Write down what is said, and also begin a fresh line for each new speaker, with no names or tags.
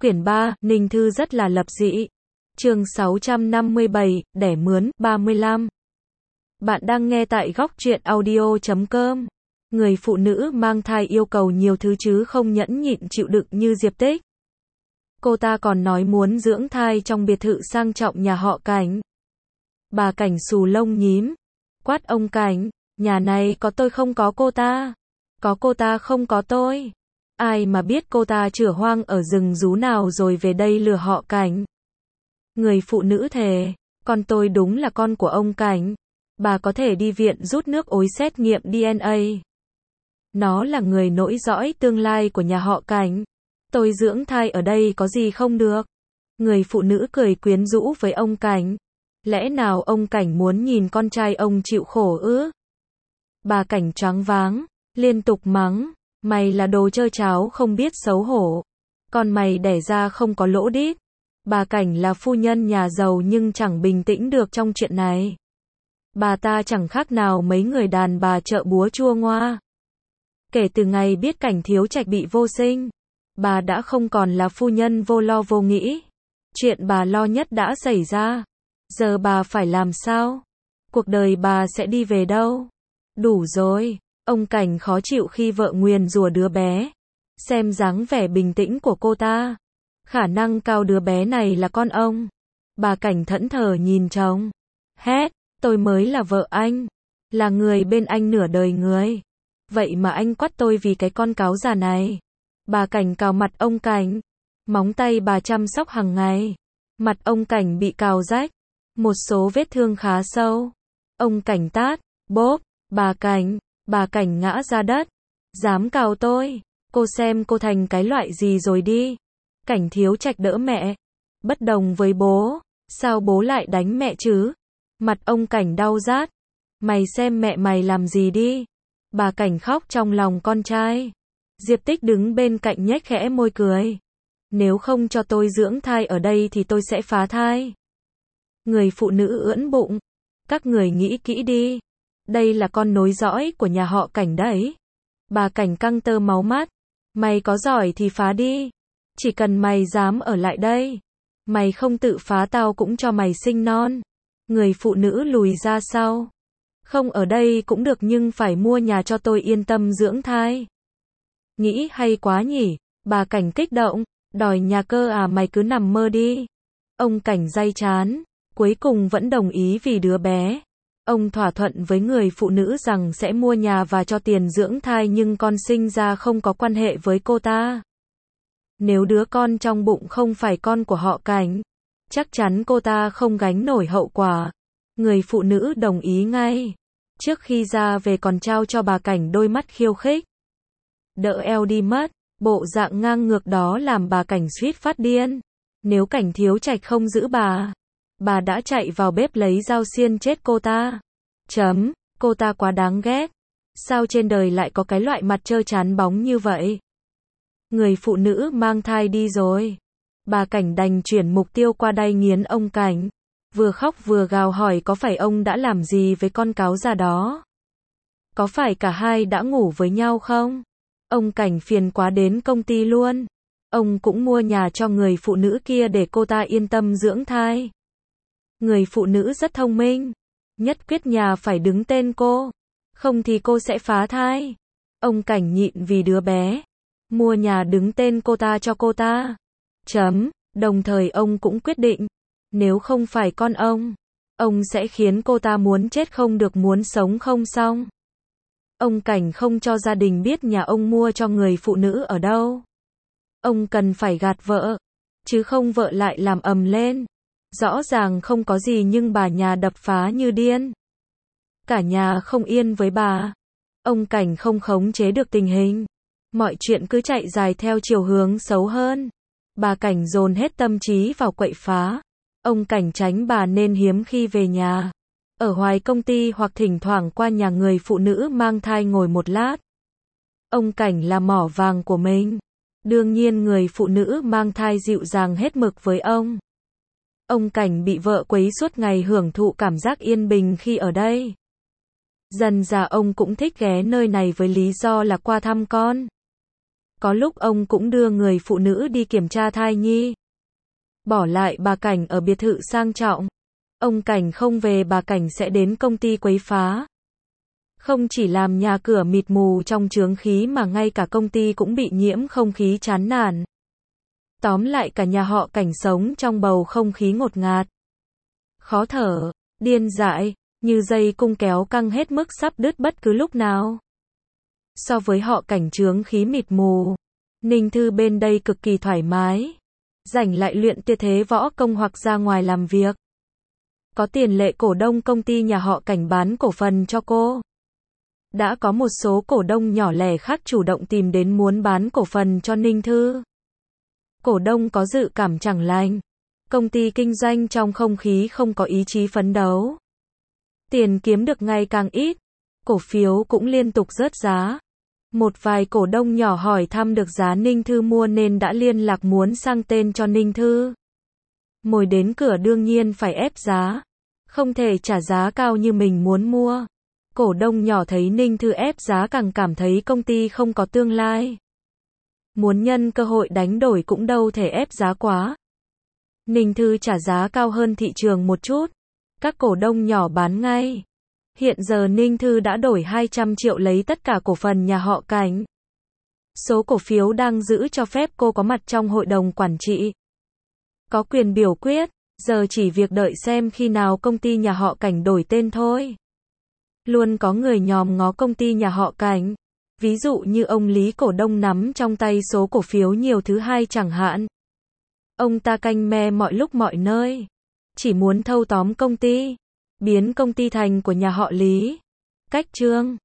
Quyển 3, Ninh Thư rất là lập dị. Chương 657, đẻ mướn, 35. Bạn đang nghe tại góc truyện audio.com. Người phụ nữ mang thai yêu cầu nhiều thứ chứ không nhẫn nhịn chịu đựng như Diệp Tích. Cô ta còn nói muốn dưỡng thai trong biệt thự sang trọng nhà họ Cảnh. Bà Cảnh xù lông nhím, quát ông Cảnh, nhà này có tôi không có cô ta. Có cô ta không có tôi. Ai mà biết cô ta chửa hoang ở rừng rú nào rồi về đây lừa họ Cảnh. Người phụ nữ thề, con tôi đúng là con của ông Cảnh. Bà có thể đi viện rút nước ối xét nghiệm DNA. Nó là người nối dõi tương lai của nhà họ Cảnh. Tôi dưỡng thai ở đây có gì không được. Người phụ nữ cười quyến rũ với ông Cảnh. Lẽ nào ông Cảnh muốn nhìn con trai ông chịu khổ ư? Bà Cảnh choáng váng, liên tục mắng. Mày là đồ trơ tráo không biết xấu hổ. Con mày đẻ ra không có lỗ đít. Bà Cảnh là phu nhân nhà giàu nhưng chẳng bình tĩnh được trong chuyện này. Bà ta chẳng khác nào mấy người đàn bà chợ búa chua ngoa. Kể từ ngày biết Cảnh Thiếu Trạch bị vô sinh, bà đã không còn là phu nhân vô lo vô nghĩ. Chuyện bà lo nhất đã xảy ra. Giờ bà phải làm sao? Cuộc đời bà sẽ đi về đâu? Đủ rồi. Ông Cảnh khó chịu khi vợ nguyền rủa đứa bé. Xem dáng vẻ bình tĩnh của cô ta. Khả năng cao đứa bé này là con ông. Bà Cảnh thẫn thờ nhìn chồng. Hét, tôi mới là vợ anh. Là người bên anh nửa đời người. Vậy mà anh quát tôi vì cái con cáo già này. Bà Cảnh cào mặt ông Cảnh. Móng tay bà chăm sóc hàng ngày. Mặt ông Cảnh bị cào rách. Một số vết thương khá sâu. Ông Cảnh tát, bốp, bà Cảnh ngã ra đất. Dám cào tôi. Cô xem cô thành cái loại gì rồi đi. Cảnh Thiếu Trạch đỡ mẹ. Bất đồng với bố. Sao bố lại đánh mẹ chứ? Mặt ông Cảnh đau rát. Mày xem mẹ mày làm gì đi. Bà Cảnh khóc trong lòng con trai. Diệp Tích đứng bên cạnh nhếch khẽ môi cười. Nếu không cho tôi dưỡng thai ở đây thì tôi sẽ phá thai. Người phụ nữ ưỡn bụng. Các người nghĩ kỹ đi. Đây là con nối dõi của nhà họ Cảnh đấy. Bà Cảnh căng tơ máu mắt. Mày có giỏi thì phá đi. Chỉ cần mày dám ở lại đây. Mày không tự phá tao cũng cho mày sinh non. Người phụ nữ lùi ra sau. Không ở đây cũng được nhưng phải mua nhà cho tôi yên tâm dưỡng thai. Nghĩ hay quá nhỉ. Bà Cảnh kích động. Đòi nhà cơ à, mày cứ nằm mơ đi. Ông Cảnh day chán. Cuối cùng vẫn đồng ý vì đứa bé. Ông thỏa thuận với người phụ nữ rằng sẽ mua nhà và cho tiền dưỡng thai nhưng con sinh ra không có quan hệ với cô ta. Nếu đứa con trong bụng không phải con của họ Cảnh, chắc chắn cô ta không gánh nổi hậu quả. Người phụ nữ đồng ý ngay. Trước khi ra về còn trao cho bà Cảnh đôi mắt khiêu khích. Đỡ eo đi mất, bộ dạng ngang ngược đó làm bà Cảnh suýt phát điên. Nếu Cảnh Thiếu Trạch không giữ bà đã chạy vào bếp lấy dao xiên chết cô ta. Cô ta quá đáng ghét. Sao trên đời lại có cái loại mặt trơ trán bóng như vậy? Người phụ nữ mang thai đi rồi. Bà Cảnh đành chuyển mục tiêu qua đay nghiến ông Cảnh. Vừa khóc vừa gào hỏi có phải ông đã làm gì với con cáo già đó? Có phải cả hai đã ngủ với nhau không? Ông Cảnh phiền quá đến công ty luôn. Ông cũng mua nhà cho người phụ nữ kia để cô ta yên tâm dưỡng thai. Người phụ nữ rất thông minh. Nhất quyết nhà phải đứng tên cô. Không thì cô sẽ phá thai. Ông Cảnh nhịn vì đứa bé. Mua nhà đứng tên cô ta cho cô ta. Đồng thời ông cũng quyết định. Nếu không phải con ông sẽ khiến cô ta muốn chết không được muốn sống không xong. Ông Cảnh không cho gia đình biết nhà ông mua cho người phụ nữ ở đâu. Ông cần phải gạt vợ. Chứ không vợ lại làm ầm lên. Rõ ràng không có gì nhưng bà nhà đập phá như điên. Cả nhà không yên với bà. Ông Cảnh không khống chế được tình hình. Mọi chuyện cứ chạy dài theo chiều hướng xấu hơn. Bà Cảnh dồn hết tâm trí vào quậy phá. Ông Cảnh tránh bà nên hiếm khi về nhà. Ở hoài công ty hoặc thỉnh thoảng qua nhà người phụ nữ mang thai ngồi một lát. Ông Cảnh là mỏ vàng của mình. Đương nhiên người phụ nữ mang thai dịu dàng hết mực với ông. Ông Cảnh bị vợ quấy suốt ngày hưởng thụ cảm giác yên bình khi ở đây. Dần dà ông cũng thích ghé nơi này với lý do là qua thăm con. Có lúc ông cũng đưa người phụ nữ đi kiểm tra thai nhi. Bỏ lại bà Cảnh ở biệt thự sang trọng. Ông Cảnh không về bà Cảnh sẽ đến công ty quấy phá. Không chỉ làm nhà cửa mịt mù trong chướng khí mà ngay cả công ty cũng bị nhiễm không khí chán nản. Tóm lại cả nhà họ Cảnh sống trong bầu không khí ngột ngạt. Khó thở, điên dại, như dây cung kéo căng hết mức sắp đứt bất cứ lúc nào. So với họ Cảnh chướng khí mịt mù, Ninh Thư bên đây cực kỳ thoải mái. Rảnh lại luyện tuyệt thế võ công hoặc ra ngoài làm việc. Có tiền lệ cổ đông công ty nhà họ Cảnh bán cổ phần cho cô. Đã có một số cổ đông nhỏ lẻ khác chủ động tìm đến muốn bán cổ phần cho Ninh Thư. Cổ đông có dự cảm chẳng lành. Công ty kinh doanh trong không khí không có ý chí phấn đấu. Tiền kiếm được ngày càng ít. Cổ phiếu cũng liên tục rớt giá. Một vài cổ đông nhỏ hỏi thăm được giá Ninh Thư mua nên đã liên lạc muốn sang tên cho Ninh Thư. Mồi đến cửa đương nhiên phải ép giá. Không thể trả giá cao như mình muốn mua. Cổ đông nhỏ thấy Ninh Thư ép giá càng cảm thấy công ty không có tương lai. Muốn nhân cơ hội đánh đổi cũng đâu thể ép giá quá. Ninh Thư trả giá cao hơn thị trường một chút. Các cổ đông nhỏ bán ngay. Hiện giờ Ninh Thư đã đổi 200 triệu lấy tất cả cổ phần nhà họ Cảnh. Số cổ phiếu đang giữ cho phép cô có mặt trong hội đồng quản trị. Có quyền biểu quyết, giờ chỉ việc đợi xem khi nào công ty nhà họ Cảnh đổi tên thôi. Luôn có người nhòm ngó công ty nhà họ Cảnh. Ví dụ như ông Lý cổ đông nắm trong tay số cổ phiếu nhiều thứ hai chẳng hạn. Ông ta canh me mọi lúc mọi nơi. Chỉ muốn thâu tóm công ty. Biến công ty thành của nhà họ Lý. Cách chương